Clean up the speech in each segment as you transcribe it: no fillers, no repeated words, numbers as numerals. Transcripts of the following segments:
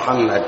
محمد.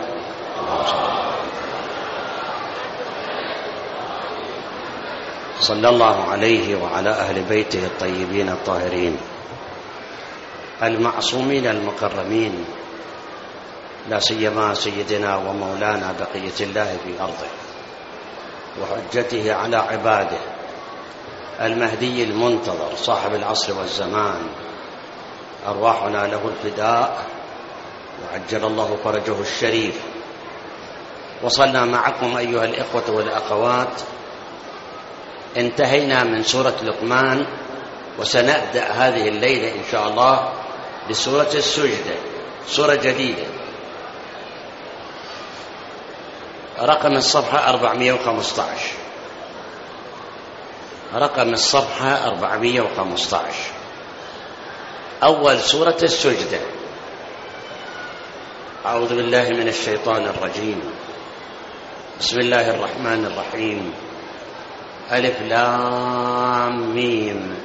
صلى الله عليه وعلى أهل بيته الطيبين الطاهرين المعصومين المكرمين، لا سيما سيدنا ومولانا بقية الله في أرضه وحجته على عباده، المهدي المنتظر صاحب العصر والزمان، أرواحنا له الفداء وعجل الله فرجه الشريف. وصلنا معكم أيها الإخوة والأخوات، انتهينا من سورة لقمان، وسنبدأ هذه الليلة إن شاء الله بسورة السجدة، سورة جديدة، رقم الصفحة 415، رقم الصفحة 415، أول سورة السجدة. أعوذ بالله من الشيطان الرجيم، بسم الله الرحمن الرحيم، ألف لام ميم،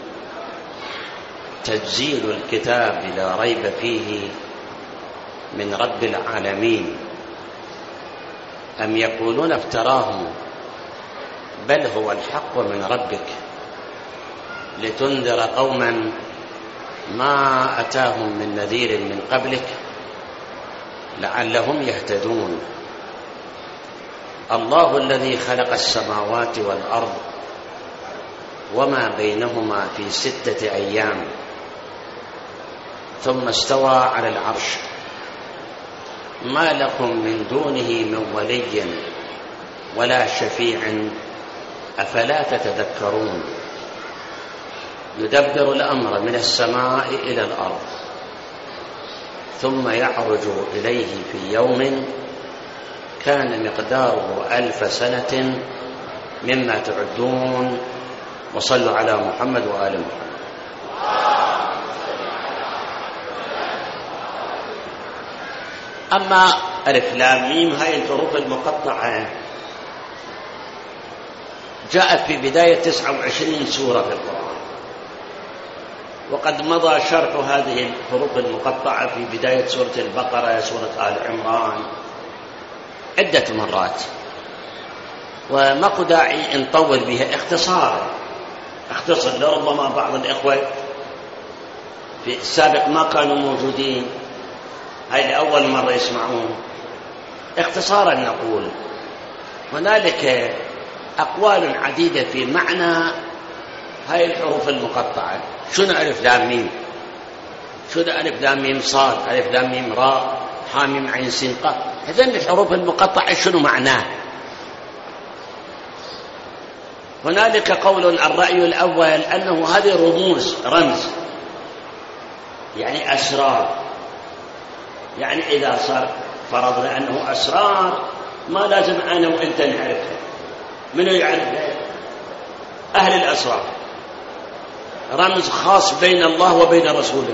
تنزيل الكتاب لا ريب فيه من رب العالمين، أم يقولون افتراه بل هو الحق من ربك لتنذر قوما ما أتاهم من نذير من قبلك لعلهم يهتدون. الله الذي خلق السماوات والأرض وما بينهما في 6 أيام ثم استوى على العرش، ما لكم من دونه من ولي ولا شفيع أفلا تتذكرون. يدبر الأمر من السماء إلى الأرض ثم يعرج إليه في يوم كان مقداره 1000 سنة مما تعدون. وصلوا على محمد وآل محمد. أما ألف لام ميم، هاي الحروف المقطعة جاءت في بداية 29 سورة في القرآن، وقد مضى شرح هذه الحروف المقطعة في بداية سورة البقرة، سورة آل عمران، عدة مرات، وما داعي نطول بها، اختصر لربما بعض الإخوة في السابق ما كانوا موجودين، هاي لأول مرة يسمعون. اختصارا نقول هنالك أقوال عديدة في معنى هاي الحروف المقطعة. شنو ألف لام ميم؟ شنو ألف لام ميم صاد، ألف لام ميم راء، حاميم عين سين قاف؟ هذين الحروف المقطعة شنو معناه؟ هنالك قول، الرأي الأول أنه هذه رمز، يعني أسرار، يعني إذا صار فرضنا أنه أسرار ما لازم أنا وأنت نعرفها. منو يعرفها؟ أهل الأسرار، رمز خاص بين الله وبين رسوله.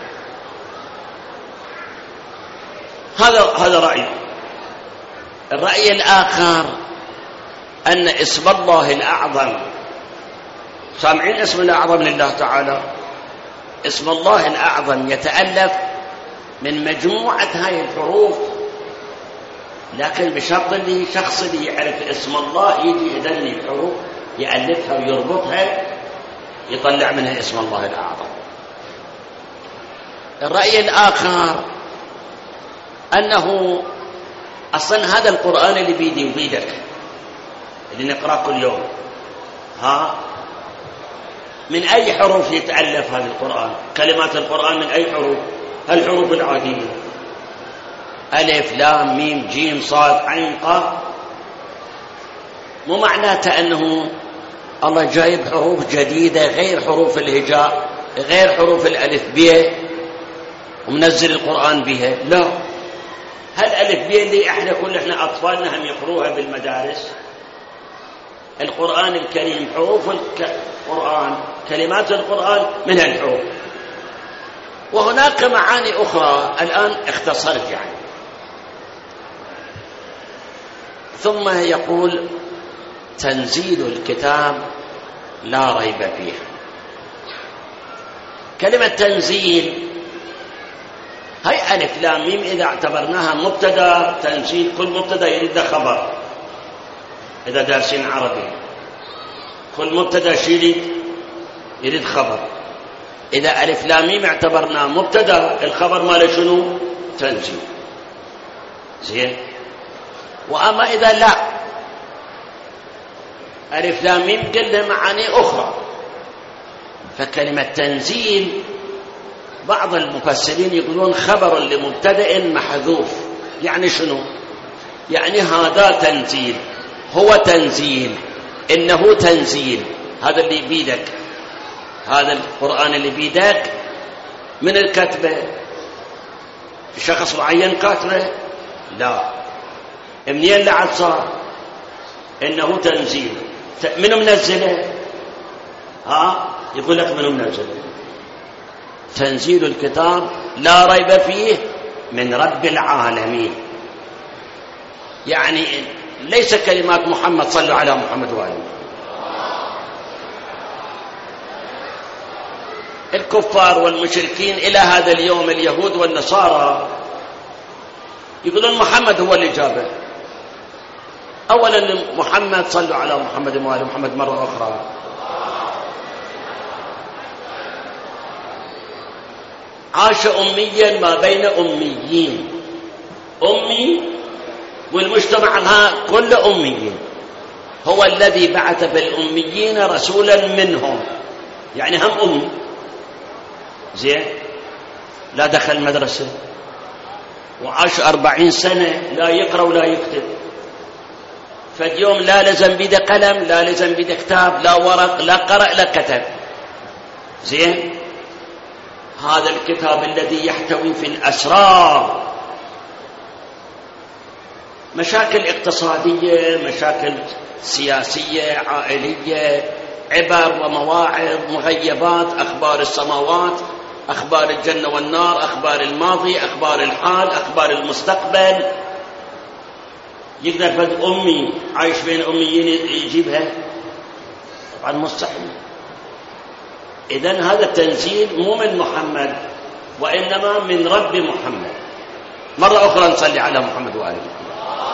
هذا رأي. الرأي الآخر أن اسم الله الأعظم، سامعين اسم الأعظم لله تعالى؟ اسم الله الأعظم يتألف من مجموعة هاي الحروف، لكن بشرط اللي شخص اللي يعرف اسم الله يجي يدني الحروف يألفها ويربطها يطلع منها اسم الله الأعظم. الرأي الآخر أنه أصلا هذا القرآن اللي بيدي وبيدك اللي نقرأ كل يوم، من أي حروف يتألف هذا القرآن؟ كلمات القرآن من أي حروف؟ الحروف العادية، ألف لام ميم جيم صاد عين قاف. مو معناته أنه الله جايب حروف جديدة غير حروف الهجاء، غير حروف الألف بيه ومنزل القرآن بها، لا. هالألف بيه اللي احنا أطفالنا هم يقروها بالمدارس. القرآن الكريم حروف القرآن، كلمات القرآن من الحروف. وهناك معاني أخرى الآن اختصرت يعني. ثم يقول تنزيل الكتاب لا ريب فيه. كلمة تنزيل هاي ألف لام ميم إذا اعتبرناها مبتدا تنزيل، كل مبتدا يريد خبر. إذا دارسين عربي كل مبتدا يريد خبر. إذا ألف لام ميم اعتبرناه مبتدا، الخبر ماله شنو؟ تنزيل. زين. وأما إذا لا، ألف لام ميم قلنا معاني أخرى. فكلمة تنزيل بعض المفسرين يقولون خبر لمبتدأ محذوف. يعني شنو؟ يعني هذا تنزيل، هو تنزيل، إنه تنزيل. هذا اللي بيدك، هذا القرآن اللي بيدك من الكتبة شخص معين كاتبه؟ لا. منين لعد صار؟ إنه تنزيل. منو منزله؟ يقول لك منو منزله؟ تنزيل الكتاب لا ريب فيه من رب العالمين. يعني ليس كلمات محمد، صلوا على محمد وآله. الكفار والمشركين إلى هذا اليوم، اليهود والنصارى، يقولون محمد هو اللي جابه. أولا محمد، صلوا على محمد وآل محمد مرة أخرى، عاش أميا ما بين أميين. أمي والمجتمع كل أميين. هو الذي بعث في الأميين رسولا منهم، يعني هم أمي. زين. لا دخل مدرسة، وعاش 40 سنة لا يقرأ ولا يكتب. فاليوم لا لزم بيده قلم، لا لزم بيده كتاب، لا ورق، لا قرأ لا كتب. زين. هذا الكتاب الذي يحتوي في الأسرار، مشاكل اقتصادية، مشاكل سياسية، عائلية، عبر ومواعظ، مغيبات، أخبار السماوات، أخبار الجنة والنار، أخبار الماضي، أخبار الحال، أخبار المستقبل. يقدر فد أمي عايش بين أميين يجيبها؟ طبعا مستحيل. إذن هذا التنزيل مو من محمد، وإنما من رب محمد. مرة أخرى نصلي على محمد وآله محمد.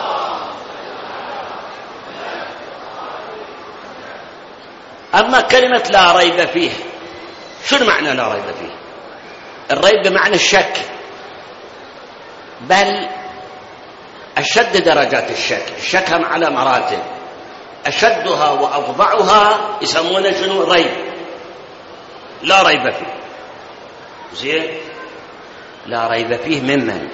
أما كلمة لا ريب فيه، شو معنى لا ريب فيه؟ الريب بمعنى الشك، بل أشد درجات الشك. الشك هم على مراتب، أشدها وأفظعها يسمونه شنو؟ ريب. لا ريب فيه. زين. لا ريب فيه ممن؟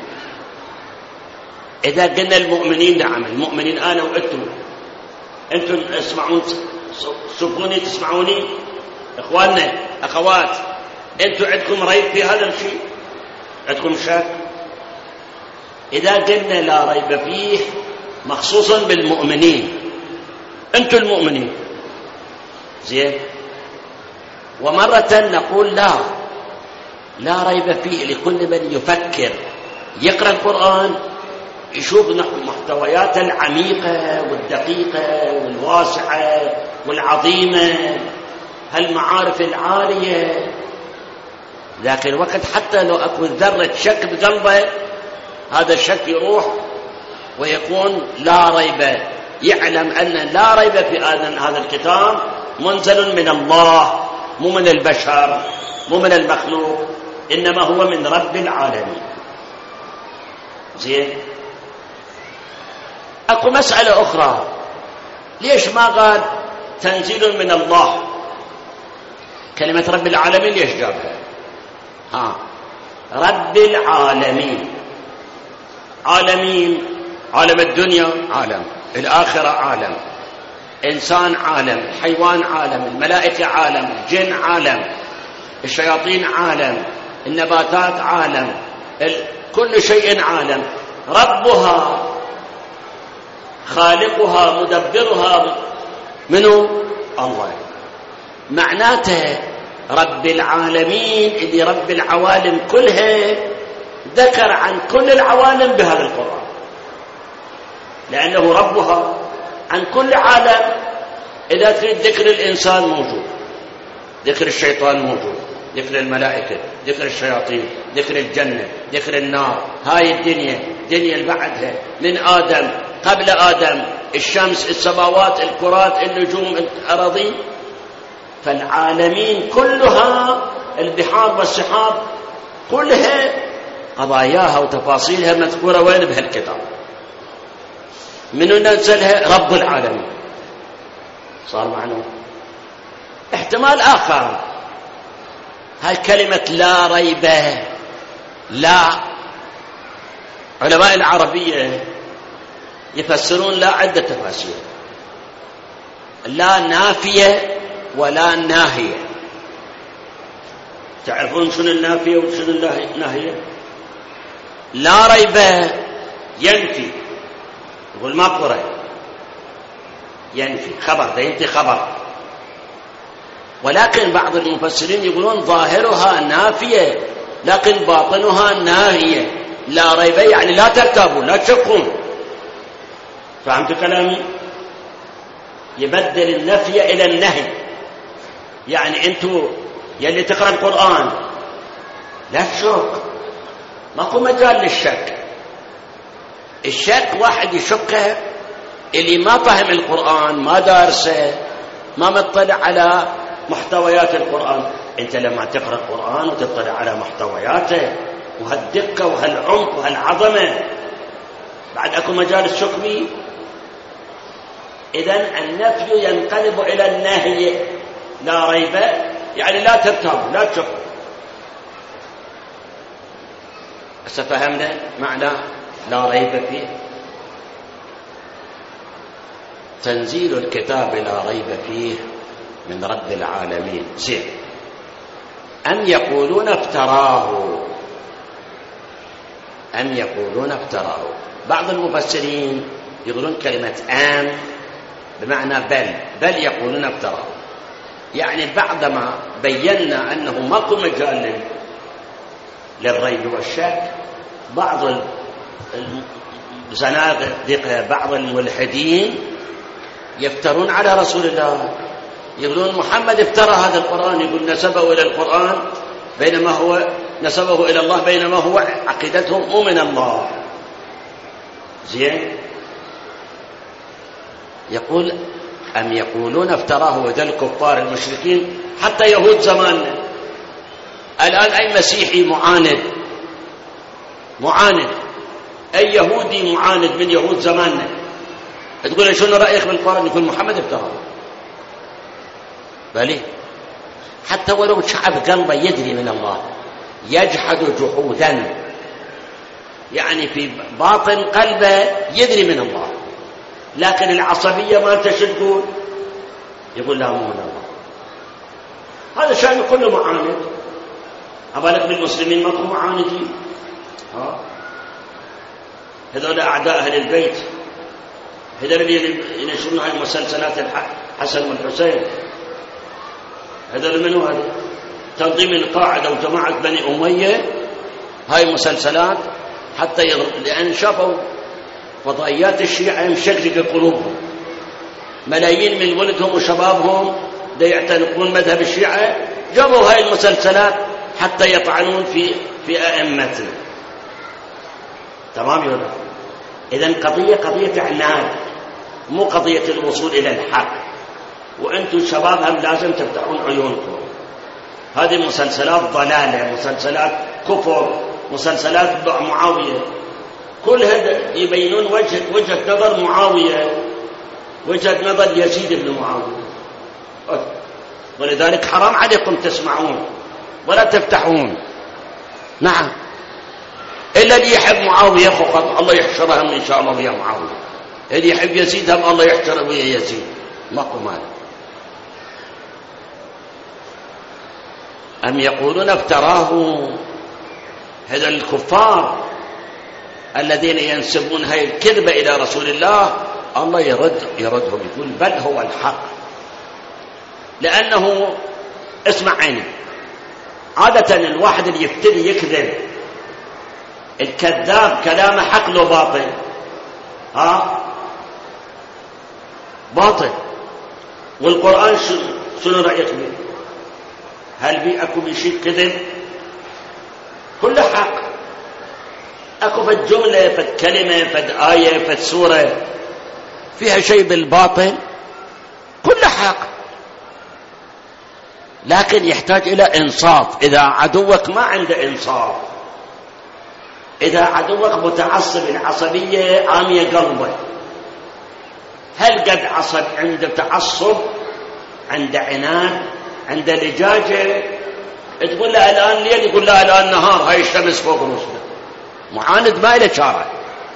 إذا قلنا المؤمنين، نعم المؤمنين أنا أنتم اسمعون، صفوني تسمعوني إخواننا أخوات، أنتم عندكم ريب في هذا الشيء؟ عندكم شك؟ إذا قلنا لا ريب فيه مخصوصا بالمؤمنين، أنتم المؤمنين. زين. ومرة نقول لا ريب فيه لكل من يفكر، يقرأ القرآن يشوف محتويات العميقة والدقيقة والواسعة والعظيمة، هالمعارف العالية. ذاك الوقت حتى لو أكو ذرة شك بقلبه، هذا الشك يروح ويكون لا ريب. يعلم أن لا ريب في هذا الكتاب منزل من الله، مو من البشر، مو من المخلوق، إنما هو من رب العالمين. زين. أكو مسألة أخرى، ليش ما قال تنزيل من الله؟ كلمة رب العالمين ليش جابها؟ رب العالمين. عالمين، عالم الدنيا عالم، الآخرة عالم، إنسان عالم، حيوان عالم، الملائكة عالم، الجن عالم، الشياطين عالم، النباتات عالم، كل شيء عالم. ربها، خالقها، مدبرها منه الله. معناته رب العالمين اللي رب العوالم كلها، ذكر عن كل العوالم بهذا القرآن، لأنه ربها عن كل عالم. إذا تريد ذكر الإنسان موجود، ذكر الشيطان موجود، ذكر الملائكة، ذكر الشياطين، ذكر الجنة، ذكر النار. هاي الدنيا اللي بعدها من آدم، قبل آدم الشمس، السماوات، الكرات، النجوم، الأراضين. فالعالمين كلها، البحار والسحاب كلها قضاياها وتفاصيلها مذكورة وين بهالكتاب. منو نزلها؟ رب العالمين. صار معنا احتمال آخر، هاي كلمة لا ريب. لا، علماء العربية يفسرون لا عدة تفاسير. لا نافية ولا ناهية. تعرفون شنو النافية وشنو الناهية؟ لا ريب ينفي، يقول ما قرأ، ينفي خبر، ده ينفي خبر. ولكن بعض المفسرين يقولون ظاهرها نافية لكن باطنها ناهية. لا ريب يعني لا ترتابوا، لا تشكون. فهمت كلامي؟ يبدل النفي إلى النهي. يعني أنتوا يلي تقرأ القرآن لا تشك، ماكو مجال للشك. الشك واحد يشكه اللي ما فهم القرآن، ما دارسه، ما مطلع على محتويات القرآن. أنت لما تقرأ القرآن وتطلع على محتوياته وهالدقة وهالعمق وهالعظمة، بعد أكو مجال الشك به. إذن النفي ينقلب إلى النهي. لا ريب يعني لا ترتابوا، لا تشكوا. فهمنا معنى لا ريب فيه؟ تنزيل الكتاب لا ريب فيه من رب العالمين. زين. أم يقولون افتراه، أم يقولون افتراه. بعض المفسرين يقولون كلمة أم بمعنى بل يقولون افتراه. يعني بعدما بينا أنه ماكو مجال للريب والشك، بعض الزنادقة، بعض الملحدين يفترون على رسول الله، يقولون محمد افترى هذا القرآن، يقول نسبه إلى القرآن بينما هو نسبه إلى الله، بينما هو عقيدتهم مو من الله. زين. يقول أم يقولون افتراه، وذل الكفار المشركين حتى يهود زماننا. الآن أي مسيحي معاند، أي يهودي معاند من يهود زماننا، تقول شنو رأيك بالقرآن؟ يقول محمد افتراه. بلي حتى ولو شعب قلبه يدري من الله يجحد جحودا، يعني في باطن قلبه يدري من الله، لكن العصبية ما تشد يقول لا مو من الله. هذا شأن كل معاند. أبالك بالمسلمين ماكو معاندين. هذول أعداء أهل البيت، هذول اللي ينشرون هاي مسلسلات الحسن والحسين. هذول منو؟ هذا تنظيم القاعدة وجماعة بني أمية. هاي مسلسلات حتى لأن شافوا فضائيات الشيعة مشققة قلوبهم، ملايين من ولدهم وشبابهم دا يعتنقون مذهب الشيعة، جابوا هاي المسلسلات حتى يطعنون في أئمتنا. تمام يا ولد؟ إذن قضية عناد، مو قضية الوصول إلى الحق. وأنتم شباب هم لازم تفتحون عيونكم. هذه مسلسلات ضلالة، مسلسلات كفر، مسلسلات معاوية، كل هذا يبينون وجهة نظر معاوية، وجهة نظر يزيد بن معاوية. ولذلك حرام عليكم تسمعون ولا تفتحون. نعم، إلا اللي يحب معاوية فقط الله يحشرهم إن شاء الله ويا معاوية، اللي يحب يزيد هم الله يحشره ويا يزيد، ماكو مانع. أم يقولون افتراه. هذا الكفار الذين ينسبون هاي الكذبة إلى رسول الله، الله يردهم، يقول بل هو الحق. لأنه اسمع عيني، عادة الواحد اللي يفتري يكذب، الكذاب كلامه حق له باطل. باطل. والقرآن شنو رأيك به؟ هل بي أكو بشيء كذب؟ كل حق. أكو فد جملة فد كلمة فد آية فد سورة فيها شيء بالباطل؟ كل حق، لكن يحتاج إلى إنصاف. إذا عدوك ما عنده إنصاف، إذا عدوك متعصب، العصبية عامية قلبه، هل قد عصب؟ عنده تعصب، عنده عناد، عنده لجاجة. تقول له الآن ليل، يقول له الآن نهار، هاي الشمس فوق رؤوسنا. معاند ما إله شارع.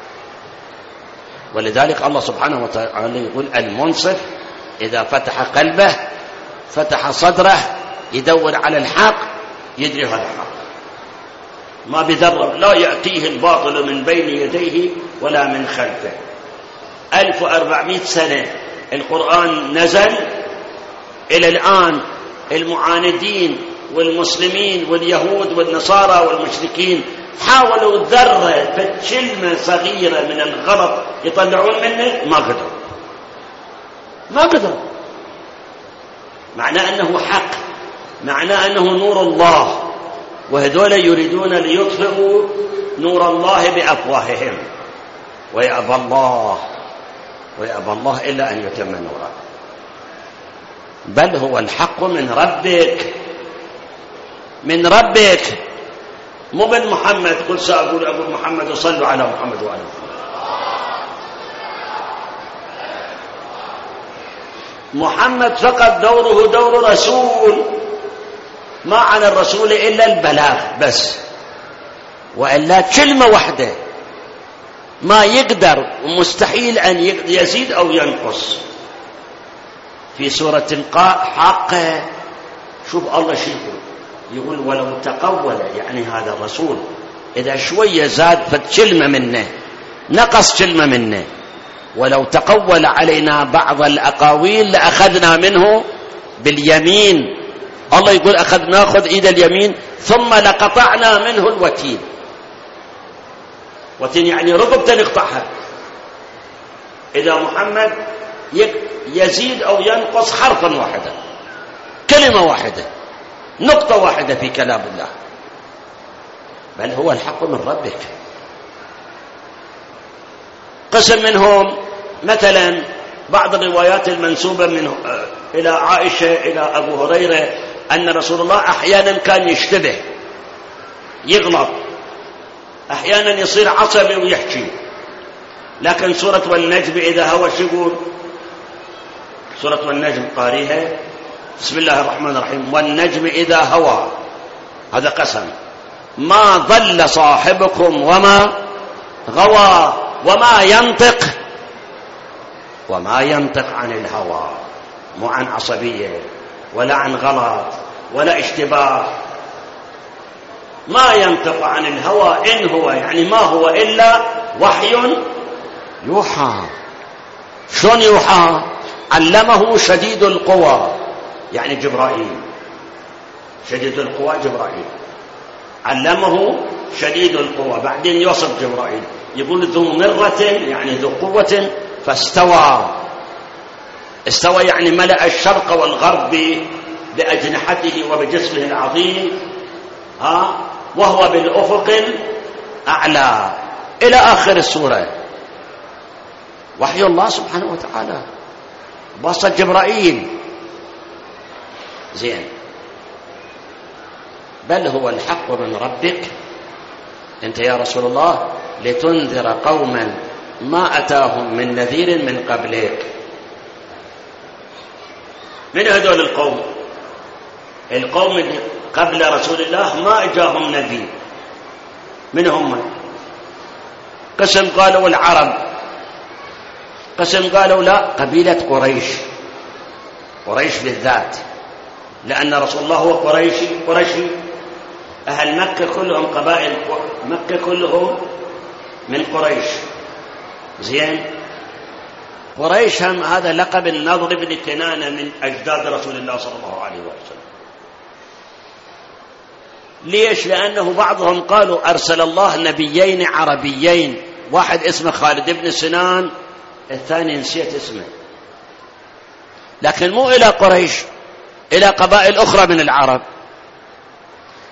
ولذلك الله سبحانه وتعالى يقول المنصف إذا فتح قلبه فتح صدره يدور على الحق، يدري هذا الحق، ما بذرب، لا يأتيه الباطل من بين يديه ولا من خلفه. 1400 سنة القرآن نزل، إلى الآن المعاندين والمسلمين واليهود والنصارى والمشركين حاولوا ذرة كلمة صغيرة من الغلط يطلعون منه، ما قدروا. معناه أنه حق، معناه أنه نور الله، وهذول يريدون ليطفئوا نور الله بأفواههم، ويأبى الله إلا أن يتم نوره. بل هو الحق من ربك، مو من محمد. قل سأقول أبو محمد وصلوا على محمد وآل محمد فقط دوره دور رسول، ما على الرسول إلا البلاغ بس، وإلا كلمة واحدة ما يقدر ومستحيل أن يزيد أو ينقص. في سورة الحاقة شوف الله شو يقول ولو تقول، يعني هذا الرسول إذا شوية زاد فكلمة منه، نقص كلمة منه، ولو تقول علينا بعض الأقاويل لأخذنا منه باليمين. الله يقول ناخذ إيد اليمين ثم لقطعنا منه الوتين. وتين يعني رقبة نقطعها. إذا محمد يزيد أو ينقص حرفا واحدا، كلمة واحدة، نقطة واحدة في كلام الله، بل هو الحق من ربك. قسم منهم مثلا بعض الروايات المنسوبة منه إلى عائشة إلى أبو هريرة أن رسول الله أحيانا كان يشتبه، يغلط، أحيانا يصير عصبي ويحكي. لكن سورة والنجم إذا هوى شو يقول؟ سورة والنجم قاريها بسم الله الرحمن الرحيم، والنجم إذا هوى، هذا قسم، ما ضل صاحبكم وما غوى وما ينطق عن الهوى، مو عن عصبية ولا عن غلط ولا اشتباه. ما ينطق عن الهوى إن هو، يعني ما هو إلا وحي يوحى. شلون يوحى؟ علمه شديد القوى، يعني جبرائيل، شديد القوى جبرائيل، علمه شديد القوى. بعدين يوصف جبرائيل يقول ذو مرة، يعني ذو قوة، فاستوى. استوى يعني ملأ الشرق والغرب بأجنحته وبجسمه العظيم، وهو بالأفق الأعلى إلى آخر السورة. وحي الله سبحانه وتعالى، بواسطة جبرائيل. زين، بل هو الحق من ربك أنت يا رسول الله لتنذر قوما ما أتاهم من نذير من قبلك. من هذول القوم؟ القوم اللي قبل رسول الله ما أجاهم نذير. من هم؟ قسم قالوا العرب، قسم قالوا لا، قبيلة قريش بالذات، لأن رسول الله هو قريشي. أهل مكة كلهم قبائل مكة كلهم من قريش. زين، قريش هم هذا لقب النضر بن كنانة من أجداد رسول الله صلى الله عليه وسلم. ليش؟ لأنه بعضهم قالوا أرسل الله نبيين عربيين، واحد اسمه خالد بن سنان، الثاني نسيت اسمه، لكن مو إلى قريش، إلى قبائل أخرى من العرب.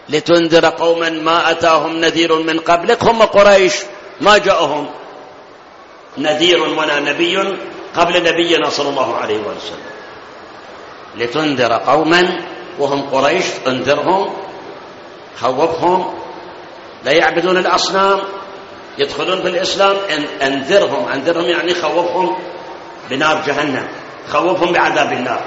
لتنذر قوما ما أتاهم نذير من قبلك. هم قريش ما جاءهم نذير ولا نبي قبل نبينا صلى الله عليه وسلم. لتنذر قوما وهم قريش، انذرهم خوفهم، لا يعبدون الأصنام، يدخلون في الإسلام، انذرهم يعني خوفهم بنار جهنم، خوفهم بعذاب الله.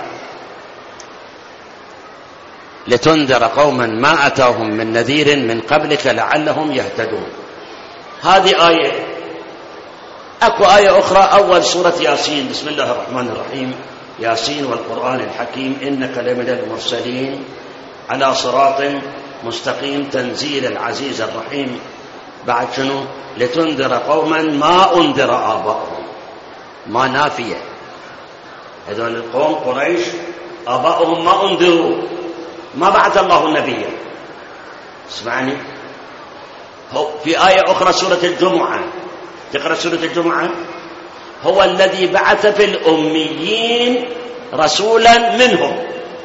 لتنذر قوما ما أتاهم من نذير من قبلك لعلهم يهتدون. هذه آية. أكو آية أخرى، أول سورة ياسين، بسم الله الرحمن الرحيم: ياسين والقرآن الحكيم إنك لمن المرسلين على صراط مستقيم تنزيل العزيز الرحيم. بعد شنو؟ لتنذر قوما ما أنذر آباؤهم. ما نافية، هذول القوم قريش آباؤهم ما أنذروا، ما بعث الله النبي. اسمعني، في آية أخرى سورة الجمعة، تقرأ سورة الجمعة: هو الذي بعث في الأميين رسولا منهم.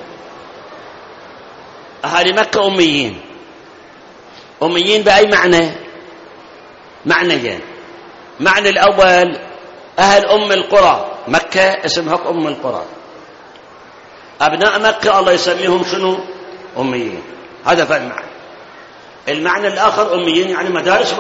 أهل مكة أميين. أميين بأي معنى؟ معنيين. معنى الأول أهل أم القرى، مكة اسمها أم القرى، أبناء مكة الله يسميهم شنو؟ أميين. هذا فالمعنى. المعنى الآخر أميين يعني مدارس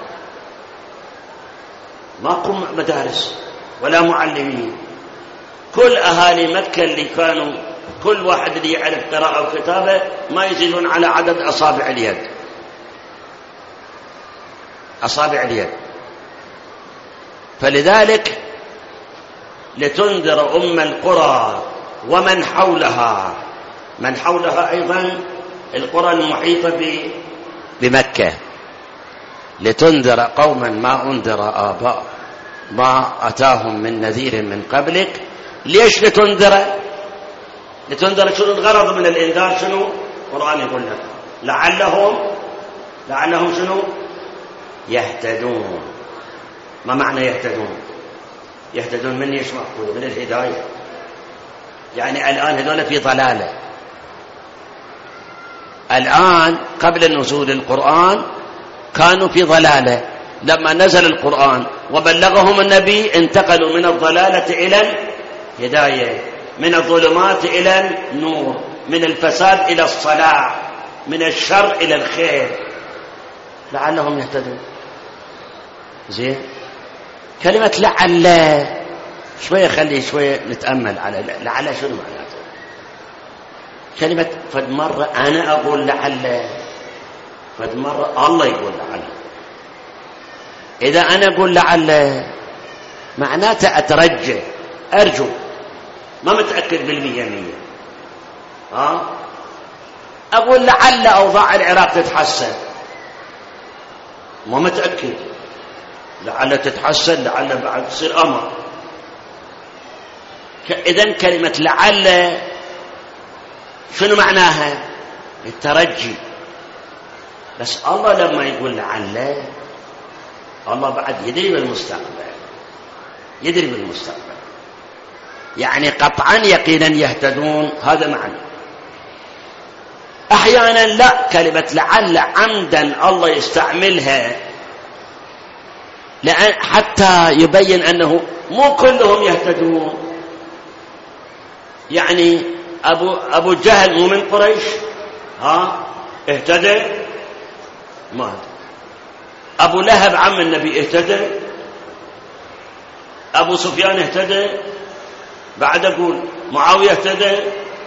ماكو مدارس ولا معلمين. كل أهالي مكة اللي كانوا كل واحد اللي يعرف قراءة وكتابة ما يزيدون على عدد أصابع اليد. أصابع اليد. فلذلك لتنذر أم القرى ومن حولها. من حولها أيضا القرى المحيطة بمكة. لتنذر قوما ما أنذر آباء ما أتاهم من نذير من قبلك. ليش لتنذر؟ لتنذر شنو الغرض من الإنذار؟ شنو؟ القرآن يقول لك لعلهم شنو؟ يهتدون. ما معنى يهتدون؟ يهتدون من ايش مأخوذ؟ من الهداية. يعني الآن هذول في ضلالة. الآن قبل نزول القرآن كانوا في ضلالة، لما نزل القرآن وبلغهم النبي انتقلوا من الضلالة إلى الهداية، من الظلمات إلى النور، من الفساد إلى الصلاح، من الشر إلى الخير. لعلهم يهتدون. زين. كلمة لعل شوية، خلي شوية نتأمل على لعل شنو معناته. كلمة فد مرة أنا أقول لعل، فد مرة الله يقول لعل. إذا أنا أقول لعل معناته أترجى، أرجو، ما متأكد بالمية. أقول لعل أوضاع العراق تتحسن، ما متأكد. لعل تتحسن، لعل بعد تصير أمر. إذن كلمة لعل شنو معناها؟ الترجي. بس الله لما يقول لعل، الله بعد يدري بالمستقبل، يدري بالمستقبل، يعني قطعا يقينا يهتدون. هذا معنى. أحيانا لا، كلمة لعل عمدا الله يستعملها لأن حتى يبين أنه مو كلهم يهتدون. يعني أبو جهل مو من قريش، اهتدى؟ ما هدى. أبو لهب عم النبي اهتدى؟ أبو سفيان اهتدى؟ بعد أقول معاوية اهتدى؟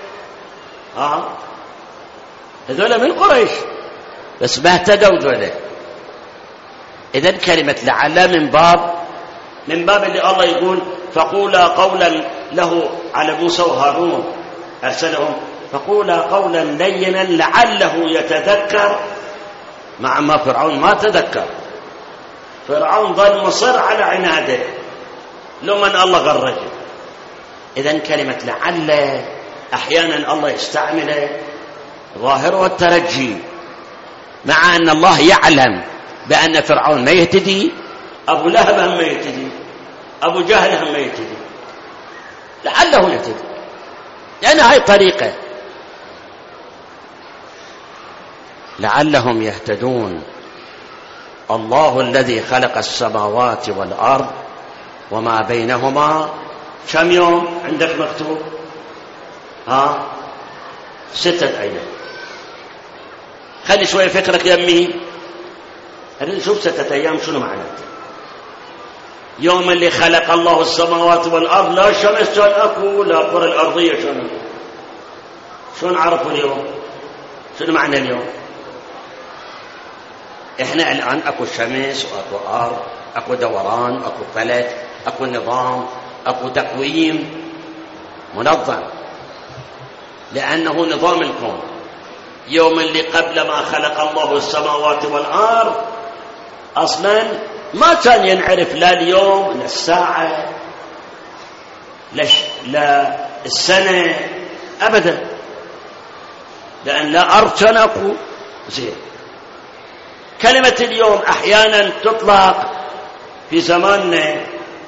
هذول من قريش بس ما اهتدوا ذولا. إذن كلمة لعل من باب اللي الله يقول فقولا قولا له على موسى وهارون أرسلهم، فقولا قولا لينا لعله يتذكر. مع ما فرعون ما تذكر، فرعون ظل مصر على عناده لمن الله غرجه. إذن كلمة لعل أحيانا الله يستعمله ظاهره الترجي، مع أن الله يعلم بأن فرعون ما يهتدي، أبو لهب هم ما يهتدي، أبو جهل هم ما يهتدي، لعله يهتدي، لأن هاي طريقة. لعلهم يهتدون. الله الذي خلق السماوات والأرض وما بينهما كم يوم عندك مكتوب؟ 6 أيام. خلي شوية فكرك يمي، نشوف 6 أيام شنو معناته. يوم اللي خلق الله السماوات والأرض لا شمس كان أكو لا كرة الأرضية كان أكو. شلون عرفوا اليوم؟ شنو معنى اليوم؟ إحنا الآن أكو شمس وأكو أرض، أكو دوران، أكو فلك، أكو نظام، أكو تقويم منظم، لأنه نظام الكون. يوم اللي قبل ما خلق الله السماوات والأرض أصلا ما كان ينعرف لا اليوم لا الساعة لا السنة أبدا، لأن لا أرض كان أكو. زين، كلمة اليوم أحيانا تطلق في زماننا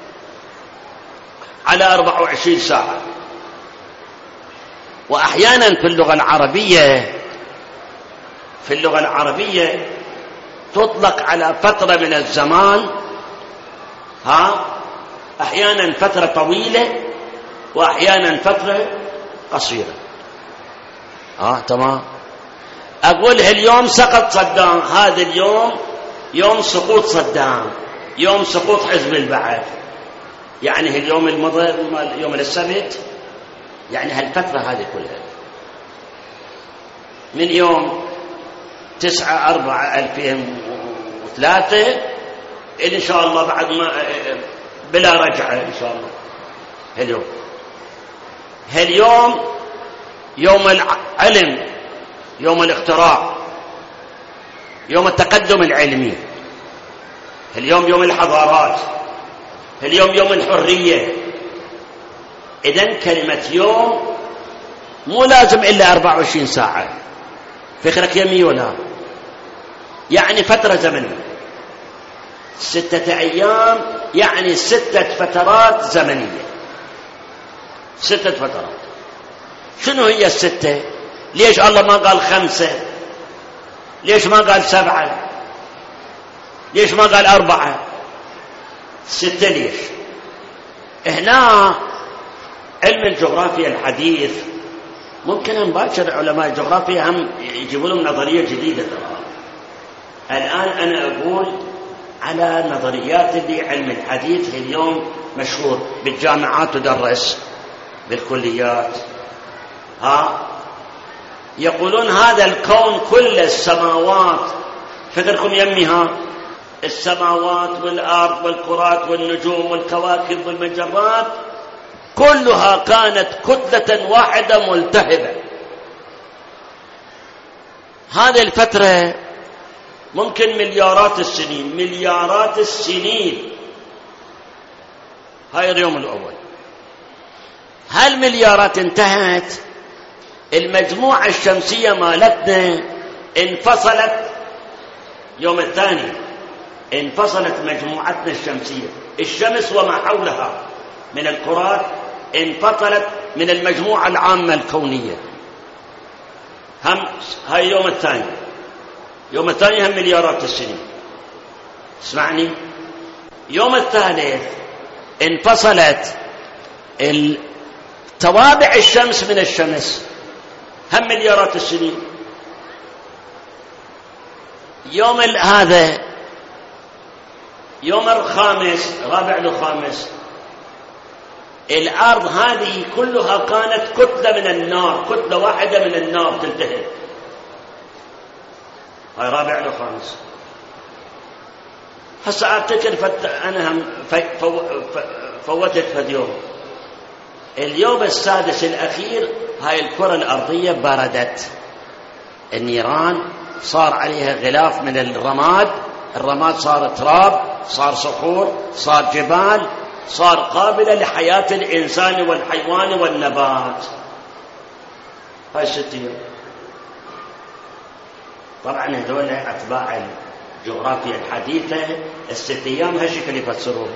على 24 ساعة، وأحيانا في اللغة العربية تطلق على فترة من الزمان، أحيانا فترة طويلة وأحيانا فترة قصيرة. تمام. أقول اليوم سقط صدام، هذا اليوم يوم سقوط صدام، يوم سقوط حزب البعث، يعني اليوم المضى يوم السبت، يعني هالفترة هذه كلها من يوم 9/4/2003 إن شاء الله بعد ما بلا رجعة إن شاء الله. اليوم يوم العلم، يوم الاختراع، يوم التقدم العلمي، اليوم يوم الحضارات، اليوم يوم الحرية. إذن كلمة يوم مو لازم إلا 24 ساعة. فكرك يمي ولا؟ يعني فترة زمنية، 6 أيام يعني 6 فترات زمنية، 6 فترات. شنو هي 6؟ ليش الله ما قال 5؟ ليش ما قال 7؟ ليش ما قال 4؟ 6 ليش؟ هنا علم الجغرافيا الحديث ممكن أن باكر علماء الجغرافيا هم يجيبوا لهم نظرية جديدة. الآن أنا أقول على نظريات اللي علم الحديث اليوم مشهور بالجامعات تدرس بالكليات. يقولون هذا الكون كل السماوات، فكركم يميها السماوات والأرض والكرات والنجوم والكواكب والمجرات كلها كانت كتلة واحدة ملتهبة. هذه الفترة ممكن مليارات السنين. هاي اليوم الأول. هالمليارات انتهت، المجموعة الشمسية مالتنا انفصلت. يوم الثاني انفصلت مجموعتنا الشمسية، الشمس وما حولها من الكرات انفصلت من المجموعة العامة الكونية. هاي يوم الثاني هم مليارات السنين. اسمعني، يوم الثالث انفصلت توابع الشمس من الشمس، هم مليارات السنين. يوم هذا يوم الخامس، رابع الخامس، الأرض هذه كلها كانت كتلة من النار، كتلة واحدة من النار تلتهب. هاي رابع الخامس. هسه أفتكر أنا هم فوتت فد يوم. اليوم السادس الأخير هاي الكرة الأرضية بردت، النيران صار عليها غلاف من الرماد صار تراب، صار صخور، صار جبال، صار قابلة لحياة الإنسان والحيوان والنبات. هاي 6 أيام. طبعا هذول أتباع الجغرافيا الحديثة 6 أيام هالشكل يفسروه،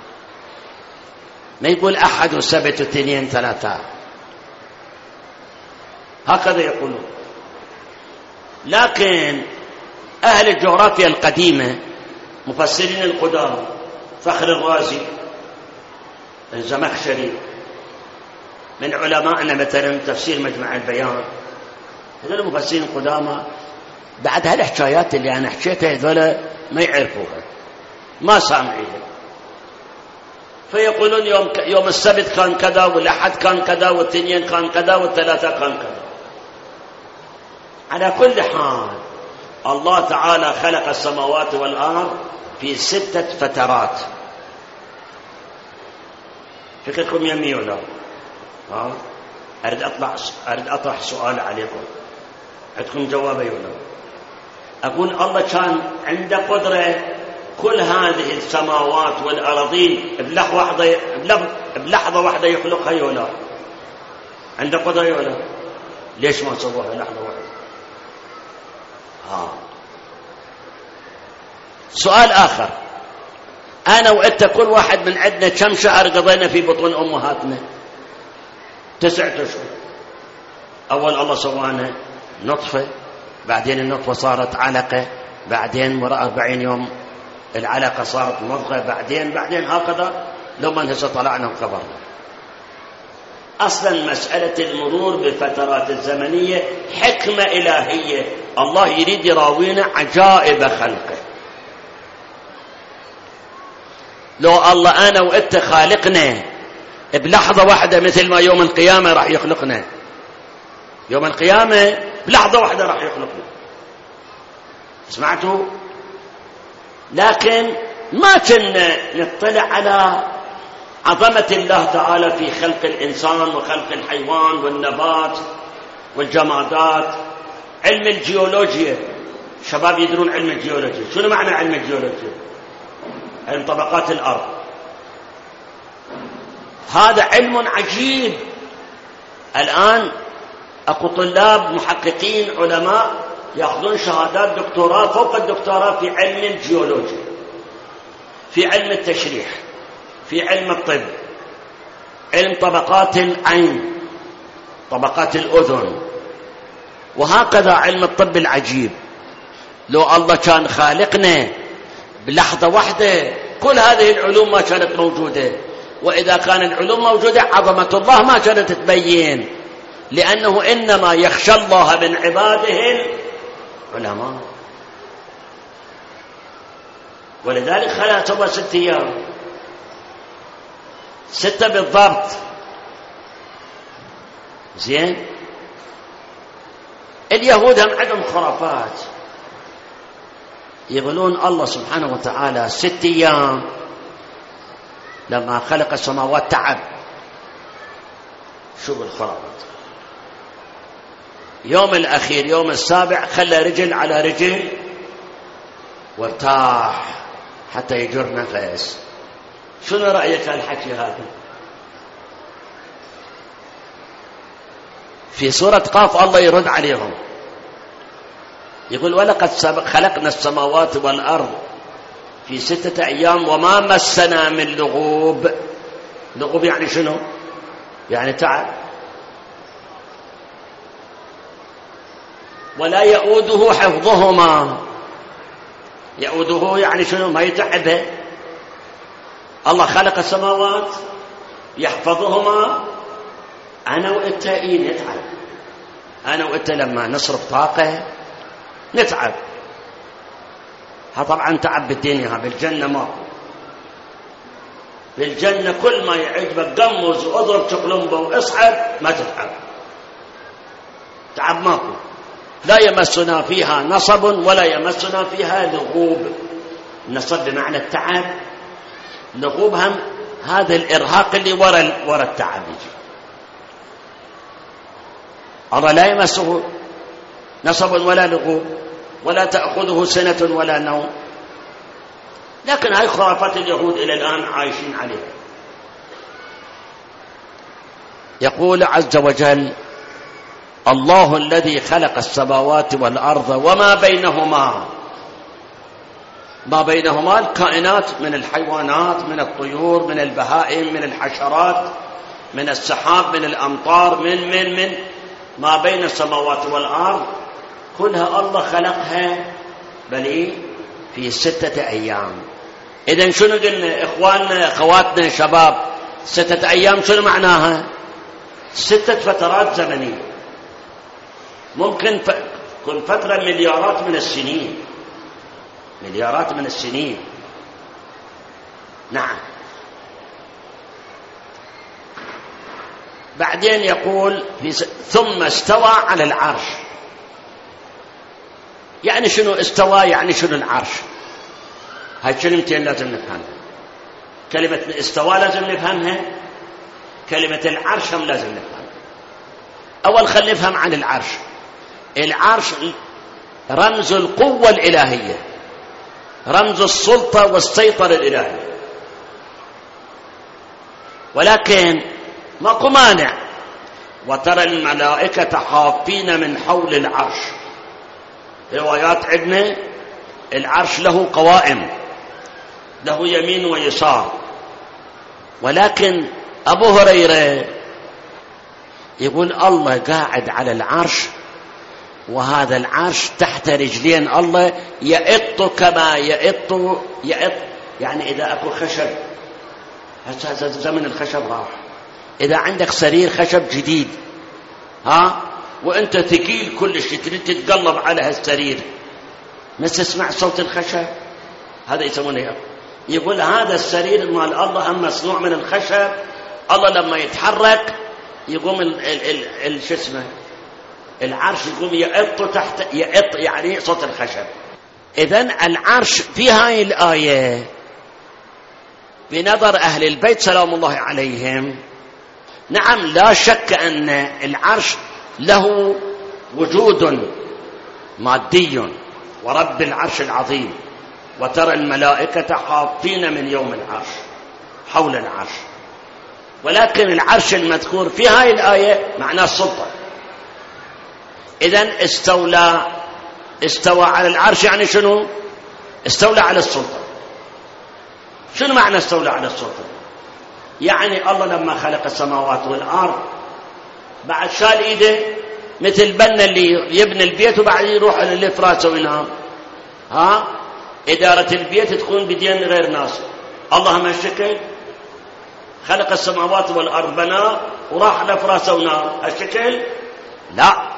ما يقول أحد وسبت واثنين 3، هكذا يقولون. لكن أهل الجغرافيا القديمة مفسرين القدامى، فخر الرازي، الزمخشري، من علمائنا مثلا تفسير مجمع البيان، هذول المفسرين القدامى بعد هالحكايات اللي أنا حكيتها هذول ما يعرفوها، ما سامعيها، فيقولون يوم السبت كان كذا، والأحد كان كذا، والاثنين كان كذا، والثلاثة كان كذا. على كل حال الله تعالى خلق السماوات والأرض في 6 فترات. فكركم يمي ولا أريد أطرح سؤال عليكم، عندكم جوابي ولا؟ أقول الله كان عنده قدرة كل هذه السماوات والأراضين بلحظة واحدة يخلقها ولا؟ عنده قدرة ولا؟ ليش ما سووها لحظة واحدة؟ سؤال آخر، أنا وأنت كل واحد من عندنا كم شهر قضينا في بطون أمهاتنا؟ 9 أشهر. أول الله سوانا نطفة، بعدين النطفة صارت علقة، بعدين وراء 40 يوم العلقة صارت مضغة، بعدين هكذا لما هسه طلعنا وكبرنا. أصلا مسألة المرور بالفترات الزمنية حكمة إلهية، الله يريد يراوينا عجائب خلقه. لو الله أنا وإنت خالقنا بلحظة واحدة مثل ما يوم القيامة راح يخلقنا، يوم القيامة بلحظة واحدة راح يخلقنا، سمعتوا؟ لكن ما كنا نطلع على عظمة الله تعالى في خلق الإنسان وخلق الحيوان والنبات والجمادات. علم الجيولوجيا، شباب يدرون علم الجيولوجيا؟ شنو معنى علم الجيولوجيا؟ علم طبقات الأرض. هذا علم عجيب. الآن أكو طلاب محققين علماء يأخذون شهادات دكتوراه فوق الدكتوراه في علم الجيولوجيا، في علم التشريح، في علم الطب، علم طبقات العين، طبقات الأذن، وهكذا علم الطب العجيب. لو الله كان خالقنا بلحظة واحدة كل هذه العلوم ما كانت موجودة، وإذا كان العلوم موجودة عظمة الله ما كانت تبين، لأنه إنما يخشى الله من عباده العلماء. ولذلك خلق سوى 6 أيام، 6 بالضبط. زين، اليهود هم عندهم خرافات، يقولون الله سبحانه وتعالى 6 أيام لما خلق السماوات تعب. شو بالخرافات؟ يوم الأخير يوم السابع خلى رجل على رجل وارتاح حتى يجر نفس. شنو رأيك الحكي هذا؟ في سورة قاف الله يرد عليهم يقول ولقد خلقنا السماوات والأرض في 6 أيام وما مسنا من لغوب. لغوب يعني شنو؟ يعني تعب. ولا يؤوده حفظهما. يؤوده يعني شنو؟ ما يتعبه. الله خلق السماوات يحفظهما. أنا وإنت نتعب. أنا وإنت لما نصرف طاقة نتعب. ها طبعا تعب بالدنيا، بالجنة ماكو. بالجنة كل ما يعجبك قمز واضرب شقلمبه واصعد ما تتعب. تعب ماكو. لا يمسنا فيها نصب ولا يمسنا فيها لغوب. النصب بمعنى التعب، لغوب هم هذا الإرهاق اللي وراء التعب يجي. الله لا يمسه نصب ولا لغوب ولا تأخذه سنة ولا نوم. لكن هاي خرافات اليهود إلى الآن عايشين عليها. يقول عز وجل الله الذي خلق السماوات والأرض وما بينهما. ما بينهما الكائنات من الحيوانات، من الطيور، من البهائم، من الحشرات، من السحاب، من الأمطار، من ما بين السماوات والأرض كلها الله خلقها بل في 6 أيام. إذن شنو قلنا إخواننا أخواتنا شباب؟ 6 أيام شنو معناها؟ 6 فترات زمنية، ممكن كل فترة مليارات من السنين، مليارات من السنين. نعم. بعدين يقول ثم استوى على العرش. يعني شنو استوى؟ يعني شنو العرش؟ هاي كلمتين لازم نفهمها. كلمة استوى لازم نفهمها، كلمة العرش هم لازم نفهمها. أول خلينا نفهم عن العرش. العرش رمز القوة الإلهية، رمز السلطة والسيطرة الإلهية، ولكن ماكو مانع وترى الملائكة حافين من حول العرش. روايات عندنا العرش له قوائم، له يمين ويسار، ولكن أبو هريرة يقول الله قاعد على العرش، وهذا العرش تحت رجلين الله يئط كما يئط يعني إذا أكو خشب، هذا زمن الخشب راح، إذا عندك سرير خشب جديد وأنت ثقيل كلش تريد تتقلب على هالسرير ما تسمع صوت الخشب، هذا يسمونه. يقول هذا السرير مال الله هم مصنوع من الخشب، الله لما يتحرك يقوم شو اسمه العرش يقوم يئط تحت، يئط يعني صوت الخشب. إذن العرش في هاي الآية بنظر أهل البيت سلام الله عليهم، نعم لا شك أن العرش له وجود مادي، ورب العرش العظيم وترى الملائكة حافين من يوم العرش حول العرش، ولكن العرش المذكور في هاي الآية معناه السلطة. إذن استوى على العرش يعني شنو؟ استولى على السلطة. شنو معنى استولى على السلطة؟ يعني الله لما خلق السماوات والأرض بعد شال إيده مثل بنا اللي يبني البيت وبعد يروح للفراش وينام. إدارة البيت تكون بدين غير ناس. الله ما الشكل خلق السماوات والأرض بنا وراح لفراش ونام، الشكل لا.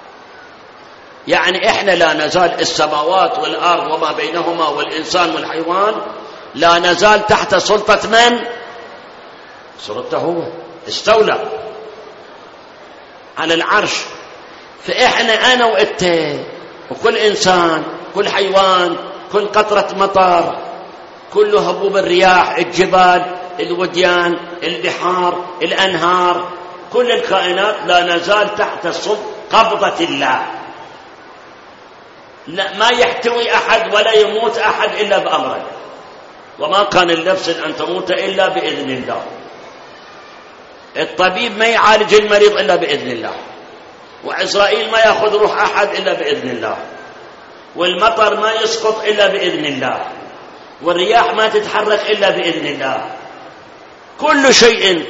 يعني إحنا لا نزال السماوات والأرض وما بينهما والإنسان والحيوان لا نزال تحت سلطة من؟ سلطته هو. استولى على العرش. فإحنا أنا وإنت وكل إنسان، كل حيوان، كل قطرة مطر، كل هبوب الرياح، الجبال، الوديان، البحار، الأنهار، كل الكائنات لا نزال تحت قبضة الله. لا ما يحتوي أحد ولا يموت أحد إلا بأمره، وما كان لنفس أن تموت إلا بإذن الله. الطبيب ما يعالج المريض إلا بإذن الله، وعزرائيل ما يأخذ روح أحد إلا بإذن الله، والمطر ما يسقط إلا بإذن الله، والرياح ما تتحرك إلا بإذن الله. كل شيء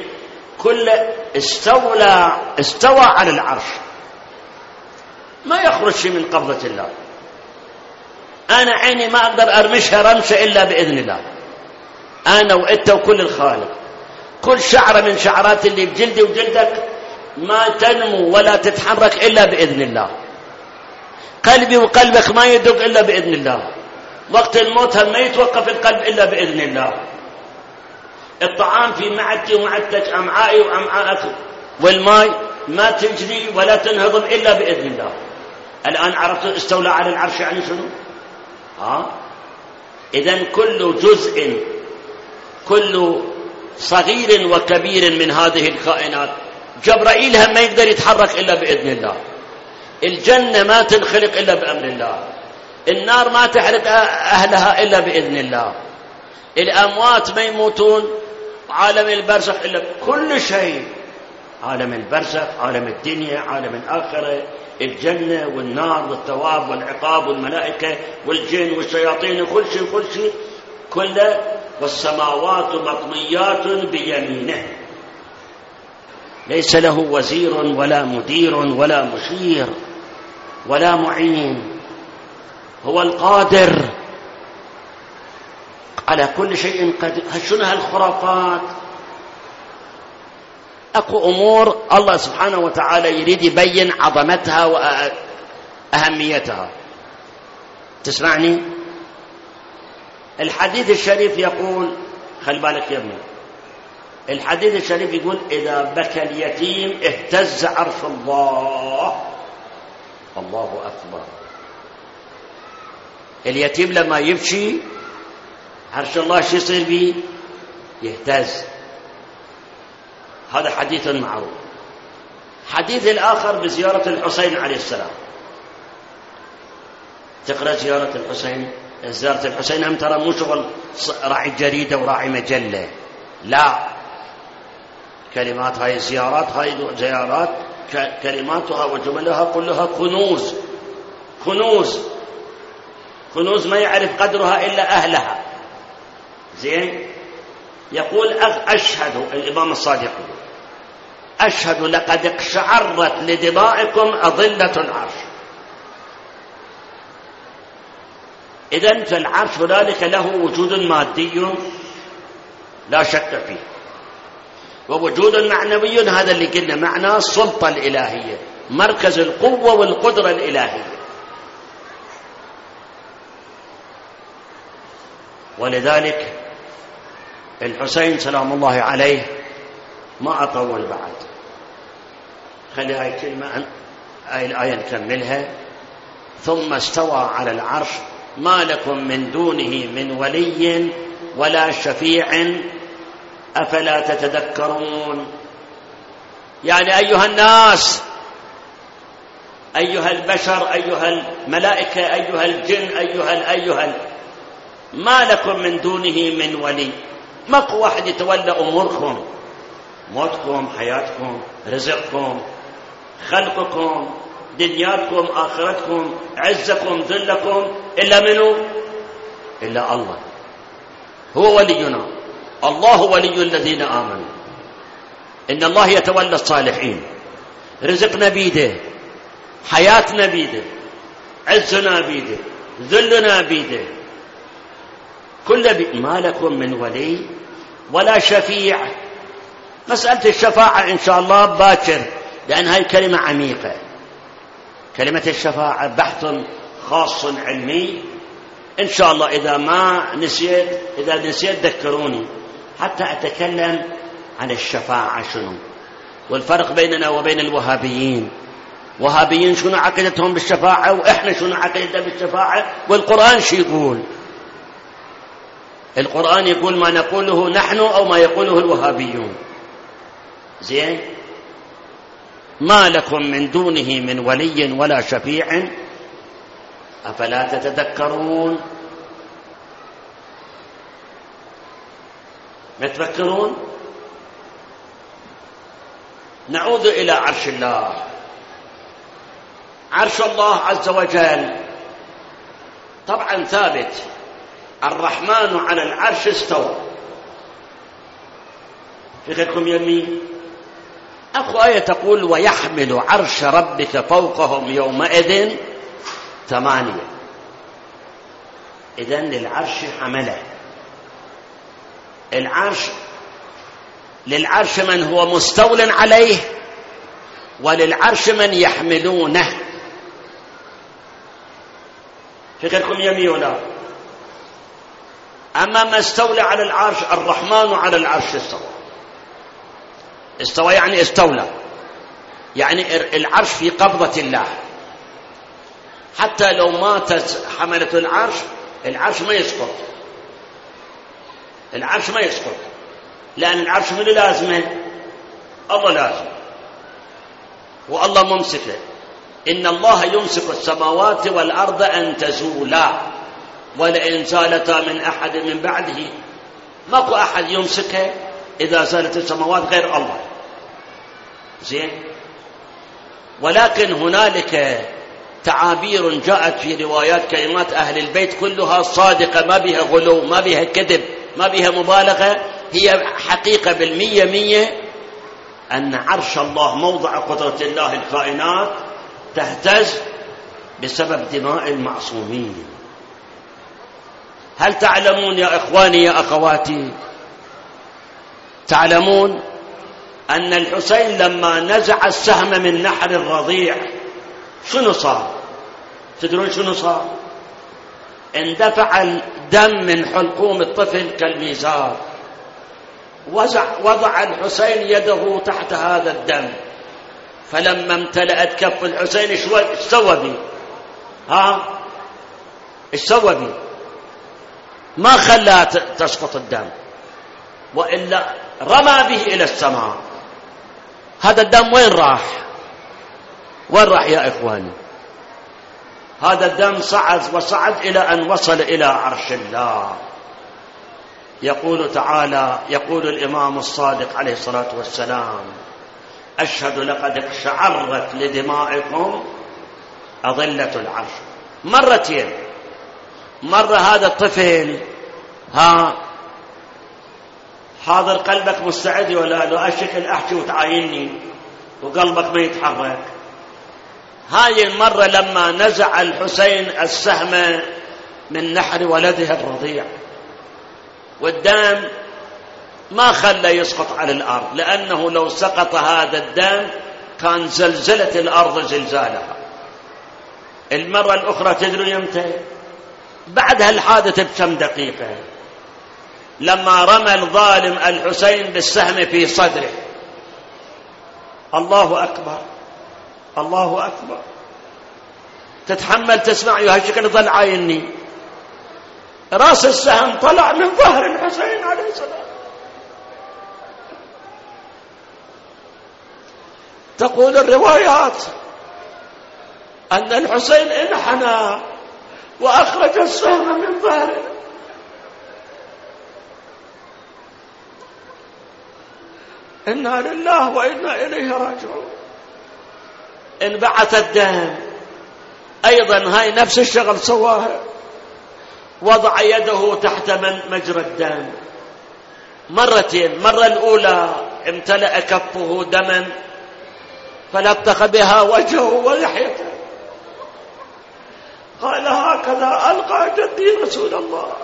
استوى على العرش، ما يخرج شيء من قبضة الله. أنا عيني ما أقدر أرمشها رمشة إلا بإذن الله، أنا وإنت وكل الخالق. كل شعرة من شعرات اللي بجلدي وجلدك ما تنمو ولا تتحرك إلا بإذن الله. قلبي وقلبك ما يدق إلا بإذن الله. وقت الموت هم ما يتوقف القلب إلا بإذن الله. الطعام في معدتي ومعدتك، أمعائي وأمعائك، والماء ما تجري ولا تنهضم إلا بإذن الله. الآن عرفت استولى على العرش يعني شنو؟ إذن كل جزء، كل صغير وكبير من هذه الكائنات، جبرائيل هم ما يقدر يتحرك إلا بإذن الله. الجنة ما تنخلق إلا بأمر الله. النار ما تحرق أهلها إلا بإذن الله. الأموات ما يموتون. عالم البرزخ إلا كل شيء، عالم البرزخ، عالم الدنيا، عالم الآخرة، الجنة والنار والثواب والعقاب والملائكة والجن والشياطين، كل شيء كله، والسماوات مطويات بيمينه، ليس له وزير ولا مدير ولا مشير. ولا معين، هو القادر على كل شيء قدير. شنو هالخرافات؟ اكو امور الله سبحانه وتعالى يريد يبين عظمتها واهميتها. تسمعني؟ الحديث الشريف يقول، خلي بالك يا ابني، الحديث الشريف يقول اذا بكى اليتيم اهتز عرش الله. الله اكبر. اليتيم لما يبكي عرش الله شو يصير به؟ يهتز. هذا حديث معروف. حديث الآخر بزيارة الحسين عليه السلام. تقرأ زيارة الحسين، زيارة الحسين هم ترى مو شغل راعي جريدة وراعي مجلة، لا، كلمات هاي الزيارات، هاي زيارات كلماتها وجملها كلها كنوز، كنوز، كنوز ما يعرف قدرها إلا أهلها. زين؟ يقول أشهد، الإمام الصادق يقول أشهد لقد اقشعرت لدمائكم أظلة العرش. إذن فالعرش هنالك له وجود مادي لا شك فيه، ووجود معنوي، هذا اللي قلنا معناه السلطة الإلهية، مركز القوة والقدرة الإلهية. ولذلك الحسين سلام الله عليه، ما أطول بعد، خلي هاي كلمة، هاي الآية نكملها. ثم استوى على العرش ما لكم من دونه من ولي ولا شفيع أفلا تتذكرون. يعني أيها الناس، أيها البشر، أيها الملائكة، أيها الجن، أيها ما لكم من دونه من ولي. ماكو واحد يتولى أموركم، موتكم، حياتكم، رزقكم، خلقكم، دنياكم، آخرتكم، عزكم، ذلكم، إلا منه؟ إلا الله. هو ولينا، الله ولي الذين آمنوا. إن الله يتولى الصالحين، رزقنا بيده، حياتنا بيده، عزنا بيده، ذلنا بيده، كل ما لكم من ولي ولا شفيع. مسألة الشفاعة إن شاء الله باكر، لأن هاي كلمة عميقة. كلمة الشفاعة بحث خاص علمي، إن شاء الله إذا نسيت ذكروني حتى أتكلم عن الشفاعة شنو، والفرق بيننا وبين الوهابيين. وهابيين شنو عقيدتهم بالشفاعة، وإحنا شنو عقيدتنا بالشفاعة، والقرآن شو يقول. القرآن يقول ما نقوله نحن أو ما يقوله الوهابيون. زين؟ ما لكم من دونه من ولي ولا شفيع أفلا تتذكرون. ما تفكرون؟ نعود إلى عرش الله. عرش الله عز وجل طبعا ثابت، الرحمن على العرش استوى. في خيركم يمين أخو آية تقول ويحمل عرش ربك فوقهم يومئذ 8. إذن للعرش حمله. للعرش من هو مستول عليه، وللعرش من يحملونه. في خيركم يمين ولا؟ أما ما استولى على العرش، الرحمن على العرش استوى. استوى يعني استولى، يعني العرش في قبضة الله. حتى لو ماتت حملة العرش، العرش ما يسقط، العرش ما يسقط، لأن العرش من لازمه؟ الله لازم، والله ممسكه. إن الله يمسك السماوات والأرض أن تزولا ولئن زالتا من أحد من بعده. ماكو أحد يمسكه إذا زالت السماوات غير الله. زين؟ ولكن هنالك تعابير جاءت في روايات كلمات أهل البيت كلها صادقة، ما بها غلو، ما بها كذب، ما بها مبالغة، هي حقيقة 100%، أن عرش الله موضع قدرة الله الكائنات، تهتز بسبب دماء المعصومين. هل تعلمون يا إخواني يا أخواتي، تعلمون أن الحسين لما نزع السهم من نحر الرضيع شنو صار؟ تدرون شنو صار؟ اندفع الدم من حلقوم الطفل كالميزار. وضع الحسين يده تحت هذا الدم، فلما امتلأت كف الحسين ايش سوى بي؟ ايش سوى بي؟ ما خلاه تسقط الدم، وإلا رمى به إلى السماء. هذا الدم وين راح؟ وين راح يا إخواني؟ هذا الدم صعد إلى أن وصل إلى عرش الله. يقول تعالى، يقول الإمام الصادق عليه الصلاة والسلام: أشهد لقد اقشعرت لدمائكم أضلة العرش. مرتين، مرة هذا الطفل حاضر قلبك مستعد ولا لو أشكل أحكي وتعايني وقلبك ما يتحرك. هاي المرة لما نزع الحسين السهم من نحر ولده الرضيع، والدم ما خلى يسقط على الأرض، لأنه لو سقط هذا الدم كان زلزلت الأرض زلزالها. المرة الأخرى تدرون يمتى؟ بعد هالحادثة بكم دقيقة، لما رمى الظالم الحسين بالسهم في صدره. الله أكبر، الله أكبر. تتحمل تسمع هالشكل ظل عايني، راس السهم طلع من ظهر الحسين عليه السلام. تقول الروايات أن الحسين انحنى وأخرج السهم من ظهره. إنا لله وإنا إليه راجعون. انبعث الدم أيضا، هاي نفس الشغل سواها، وضع يده تحت مجرى الدم مرتين. مرة الأولى امتلأ كفه دما فلطخ بها وجهه ولحيته، قال: هكذا ألقى جدي رسول الله.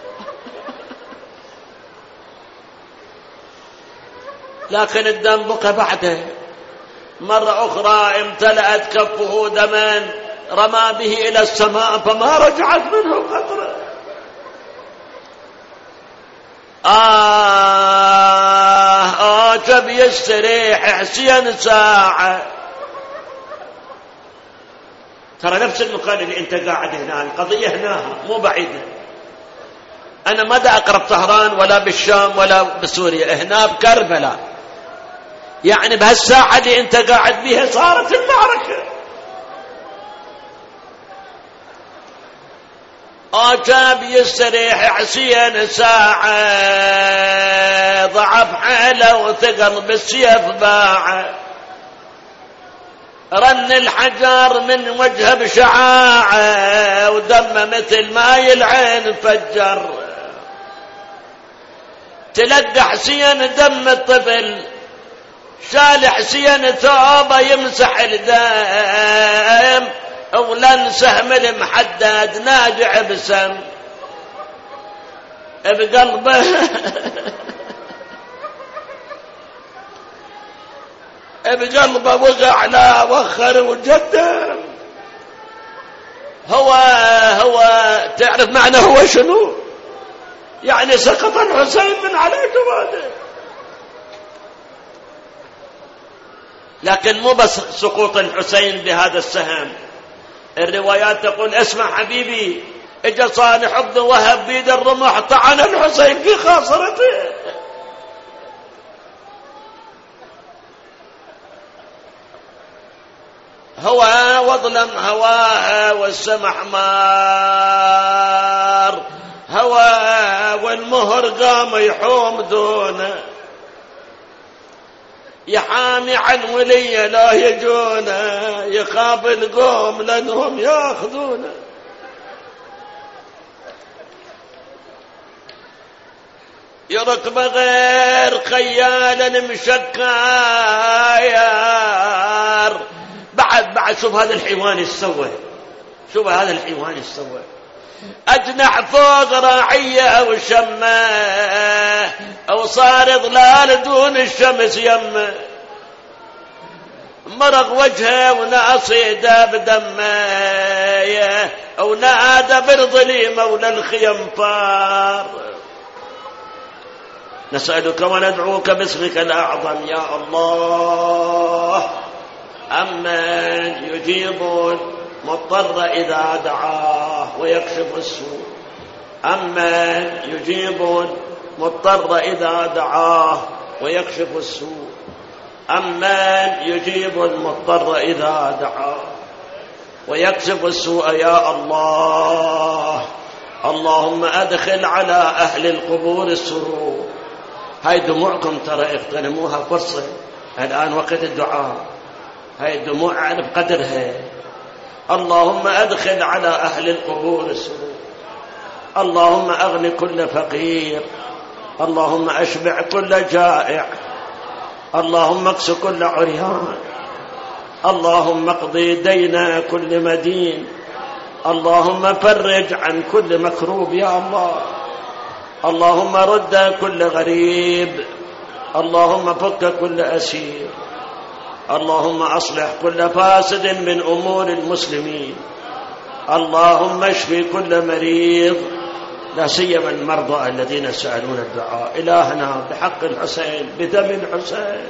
لكن الدم بقى بعده. مرة أخرى امتلأت كفه دما رمى به إلى السماء فما رجعت منه قطرة. جب يستريح حسين ساعة. ترى نفس المكان اللي انت قاعد هنا، القضية هناها مو بعيدة. أنا ما دا أقرب طهران ولا بالشام ولا بسوريا، هنا بكربلاء. يعني بهالساعة اللي انت قاعد بيها صارت المعركة. جاب يستريح حسين ساعة، ضعف حاله وثقل بالسيف باعه، رن الحجر من وجهه بشعاعه، ودم مثل ماي العين فجر. تلقى حسين دم الطفل، شال حسين ثوبه يمسح الدم، ولن سهم المحدد ناجع بسم بقلبه. بقلبه وقع لا وخر وجدم. هو تعرف معنى هو شنو؟ يعني سقط الحسين من على جواده. لكن مو بس سقوط الحسين بهذا السهم، الروايات تقول: اسمع حبيبي، اجا صالح بن وهب بيد الرمح طعن الحسين في خاصرته. هوى وظلم هواها والسمح مار، هوى والمهر قام يحوم دونه، يحامي عن ولي لا يجونه، يخاف القوم لأنهم ياخذونه. يركب غير خيالا مشكاير. بعد شوف هذا الحيوان السوى، شوف هذا الحيوان ايش سوى، أجنح فوق راعية أو شمة، أو صار ظلال دون الشمس يمه، مرق وجهه وناصيده بدمه، أو نادى برضلي مولى الخيمفار. نسألك وندعوك باسمك الأعظم يا الله، أمن يجيب المضطر إذا دعاه ويكشف السوء، أمن يجيب المضطر إذا دعاه ويكشف السوء، أمن يجيب المضطر إذا دعاه ويكشف السوء يا الله. اللهم أدخل على أهل القبور السرور. هاي دموعكم ترى اغتنموها فرصة، الآن وقت الدعاء، هاي الدموع أعرف قدرها. اللهم أدخل على أهل القبور السرور، اللهم أغن كل فقير، اللهم أشبع كل جائع، اللهم اكس كل عريان، اللهم اقضي دين كل مدين، اللهم فرج عن كل مكروب يا الله، اللهم رد كل غريب، اللهم فك كل أسير، اللهم أصلح كل فاسد من أمور المسلمين، اللهم اشفي كل مريض، لا سيما المرضى الذين سألون الدعاء. إلهنا بحق الحسين بدم الحسين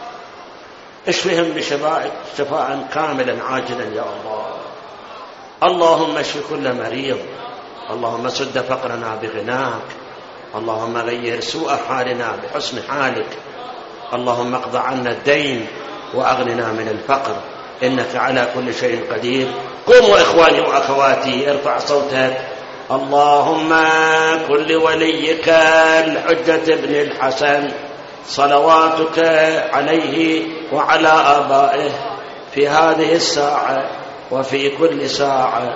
اشفهم شفاء كاملا عاجلا يا الله. اللهم اشف كل مريض، اللهم سد فقرنا بغناك، اللهم غير سوء حالنا بحسن حالك، اللهم اقض عنا الدين وأغننا من الفقر، إنك على كل شيء قدير. قوموا إخواني وأخواتي، ارفع صوتك. اللهم كن لوليك الحجة بن الحسن صلواتك عليه وعلى آبائه في هذه الساعة وفي كل ساعة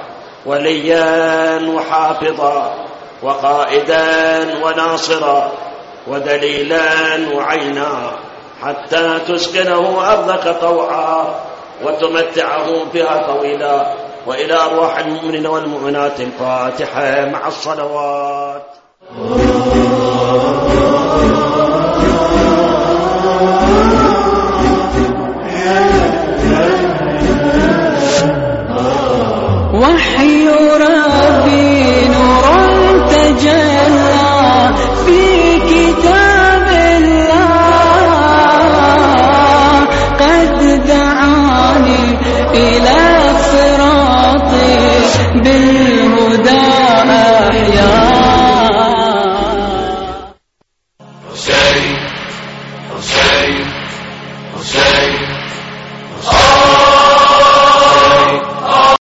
وليا وحافظا وقائدا وناصرا ودليلا وعينا، حتى تسكنه أرضك طوعا وتمتعه بها طويلا. وإلى أرواح المؤمنين والمؤمنات الفاتحة مع الصلوات.